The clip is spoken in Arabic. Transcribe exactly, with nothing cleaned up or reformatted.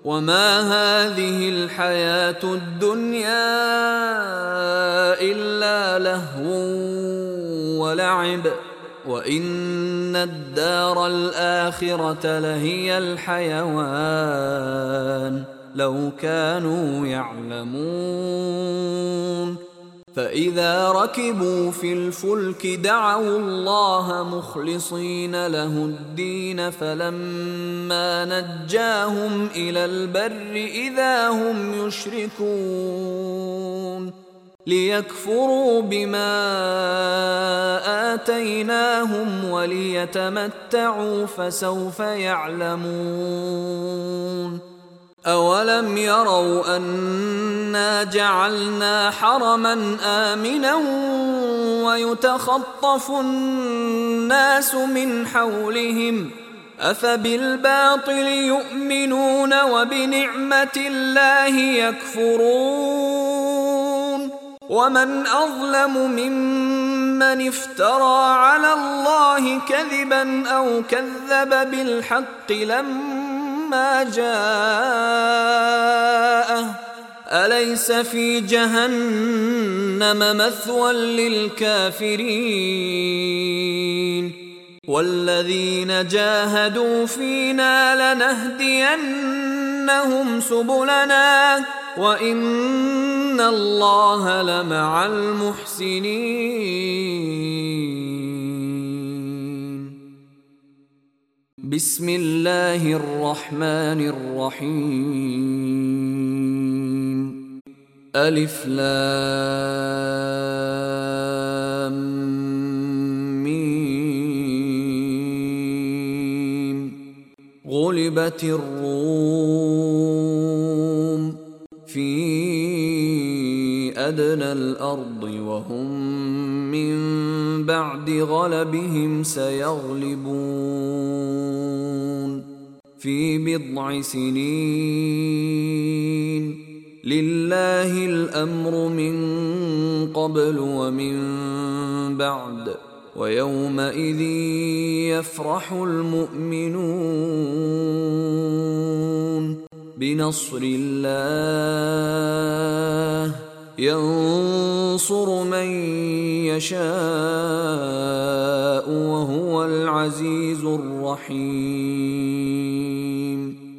وما هذه الحياة الدنيا إلا لهو ولعب وإن الدار الآخرة لهي الحيوان لو كانوا يعلمون. فإذا ركبوا في الفلك دعوا الله مخلصين له الدين فلما نجاهم إلى البر إذا هم يشركون ليكفروا بما آتيناهم وليتمتعوا فسوف يعلمون. أولم يروا أنا جعلنا حرما آمنا ويتخطف الناس من حولهم أفبالباطل يؤمنون وبنعمة الله يكفرون. ومن أظلم ممن افترى على الله كذبا أو كذب بالحق لما جاءه أليس في جهنم مثوى للكافرين والذين جاهدوا فينا لنهدينهم سبلنا وإن الله لمع المحسنين. بسم الله الرحمن الرحيم. ألف لام ميم. غلبت الروم في أدنى الأرض وهم من بعد غلبهم سيغلبون في بضع سنين. لله الأمر من قبل ومن بعد ويومئذ يفرح المؤمنون بنصر الله ينصر من يشاء وهو العزيز الرحيم.